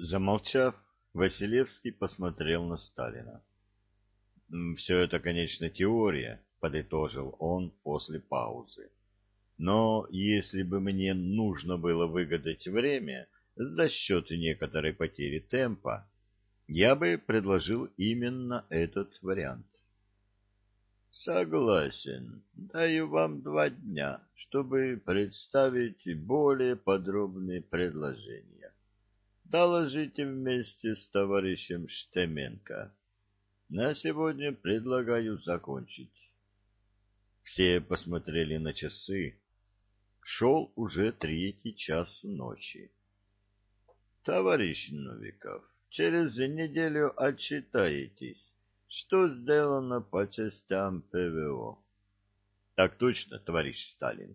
Замолчав, Василевский посмотрел на Сталина. «Все это, конечно, теория», — подытожил он после паузы. «Но если бы мне нужно было выгадать время за счет некоторой потери темпа, я бы предложил именно этот вариант». «Согласен. Даю вам 2 дня, чтобы представить более подробные предложения. Доложите вместе с товарищем Штеменко. На сегодня предлагаю закончить». Все посмотрели на часы. Шел уже 3 час ночи. «Товарищ Новиков, через неделю отчитаетесь, что сделано по частям ПВО». «Так точно, товарищ Сталин».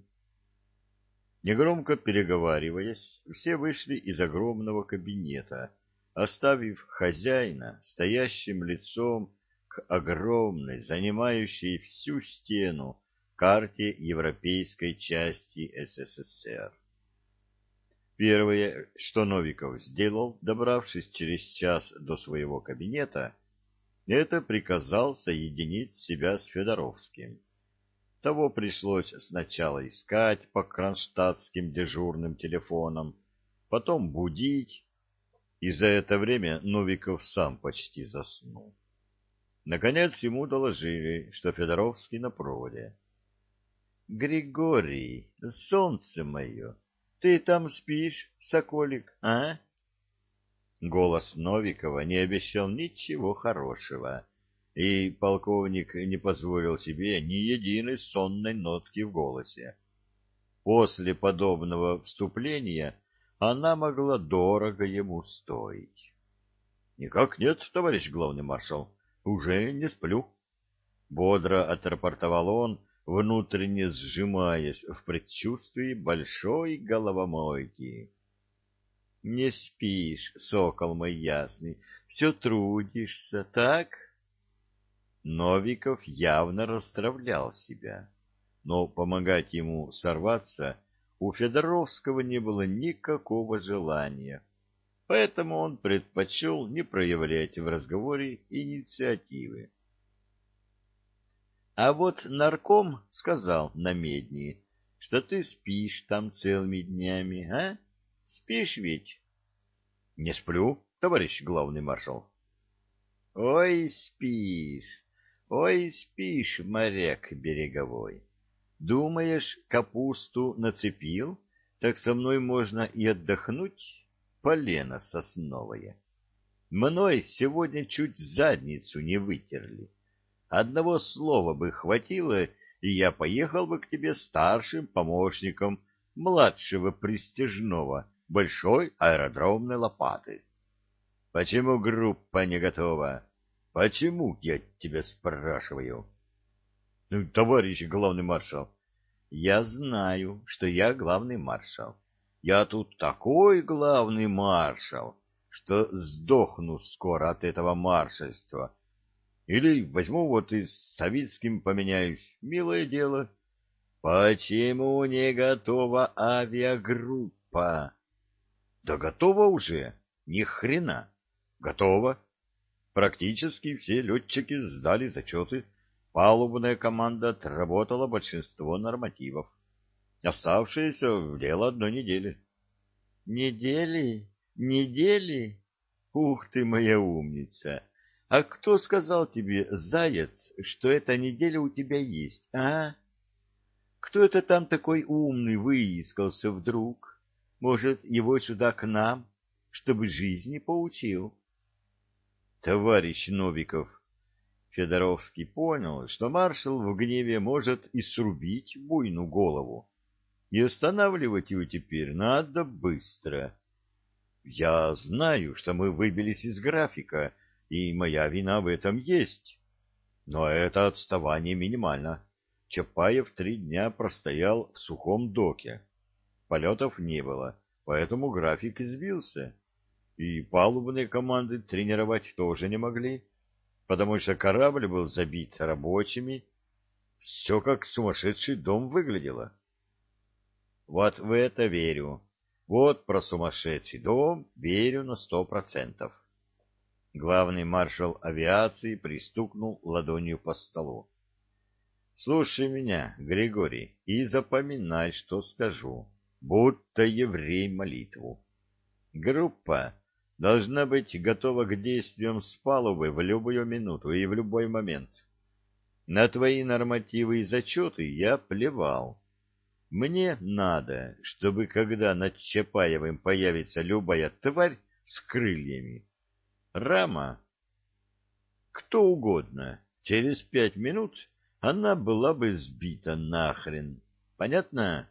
Негромко переговариваясь, все вышли из огромного кабинета, оставив хозяина стоящим лицом к огромной, занимающей всю стену, карте европейской части СССР. Первое, что Новиков сделал, добравшись через час до своего кабинета, это приказал соединить себя с Федоровским. Того пришлось сначала искать по кронштадтским дежурным телефонам, потом будить, и за это время Новиков сам почти заснул. Наконец ему доложили, что Федоровский на проводе. — Григорий, солнце мое, ты там спишь, соколик, а? Голос Новикова не обещал ничего хорошего, и полковник не позволил себе ни единой сонной нотки в голосе. После подобного вступления она могла дорого ему стоить. — Никак нет, товарищ главный маршал, уже не сплю. Бодро отрапортовал он, внутренне сжимаясь в предчувствии большой головомойки. — Не спишь, сокол мой ясный, все трудишься, так? Новиков явно расстраивал себя, но помогать ему сорваться у Федоровского не было никакого желания, поэтому он предпочел не проявлять в разговоре инициативы. А вот нарком сказал на медни, что ты спишь там целыми днями, а? Спишь ведь? — Не сплю, товарищ главный маршал. — ой, спишь, моряк береговой. Думаешь, капусту нацепил, так со мной можно и отдохнуть? Полено сосновое. Мной сегодня чуть задницу не вытерли. Одного слова бы хватило, и я поехал бы к тебе старшим помощником младшего пристяжного большой аэродромной лопаты. Почему группа не готова? Почему, я тебя спрашиваю? Ну, товарищ главный маршал, я знаю, что я главный маршал. Я тут такой главный маршал, что сдохну скоро от этого маршальства. Или возьму вот и с Савицким поменяюсь. Милое дело. Почему не готова авиагруппа? Да готова уже. Ни хрена. Готова. Практически все летчики сдали зачеты. Палубная команда отработала большинство нормативов. Оставшиеся в дело 1 недели. Недели? Недели? Ух ты, моя умница! А кто сказал тебе, заяц, что эта неделя у тебя есть, а? Кто это там такой умный выискался вдруг? Может, его сюда к нам, чтобы жизни поучил? Товарищ Новиков, Федоровский понял, что маршал в гневе может и срубить буйну голову, и останавливать его теперь надо быстро. Я знаю, что мы выбились из графика, и моя вина в этом есть. Но это отставание минимально. Чапаев 3 дня простоял в сухом доке. Полетов не было, поэтому график избился. И палубные команды тренировать тоже не могли, потому что корабль был забит рабочими. Все как сумасшедший дом выглядело. Вот в это верю. Вот про сумасшедший дом верю на 100%. Главный маршал авиации пристукнул ладонью по столу. Слушай меня, Григорий, и запоминай, что скажу, будто еврей молитву. Группа должна быть готова к действиям с палубы в любую минуту и в любой момент. На твои нормативы и зачеты я плевал. Мне надо, чтобы когда над Чапаевым появится любая тварь с крыльями, рама, кто угодно, через 5 минут она была бы сбита нахрен. Понятно?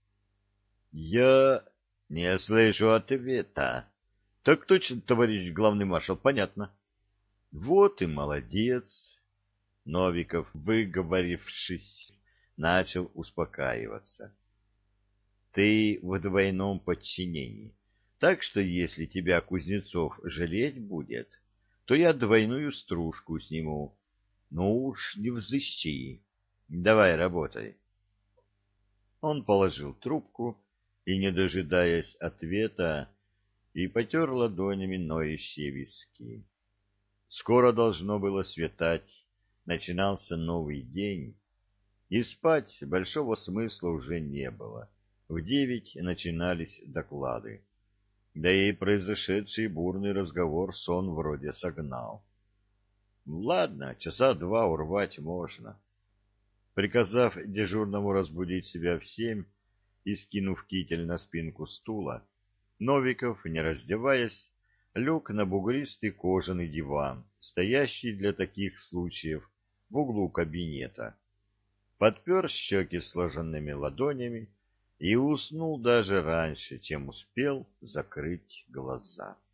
Я не слышу ответа. Так точно, товарищ главный маршал, понятно. Вот и молодец. Новиков, выговорившись, начал успокаиваться. Ты в двойном подчинении, так что если тебя Кузнецов жалеть будет, то я двойную стружку сниму. Ну уж не взыщи. Давай работай. Он положил трубку и, не дожидаясь ответа, и потер ладонями ноющие виски. Скоро должно было светать, начинался новый день, и спать большого смысла уже не было. В 9 начинались доклады. Да и произошедший бурный разговор сон вроде согнал. Ладно, часа 2 урвать можно. Приказав дежурному разбудить себя в 7 и скинув китель на спинку стула, Новиков, не раздеваясь, лег на бугристый кожаный диван, стоящий для таких случаев в углу кабинета, подпер щеки сложенными ладонями и уснул даже раньше, чем успел закрыть глаза.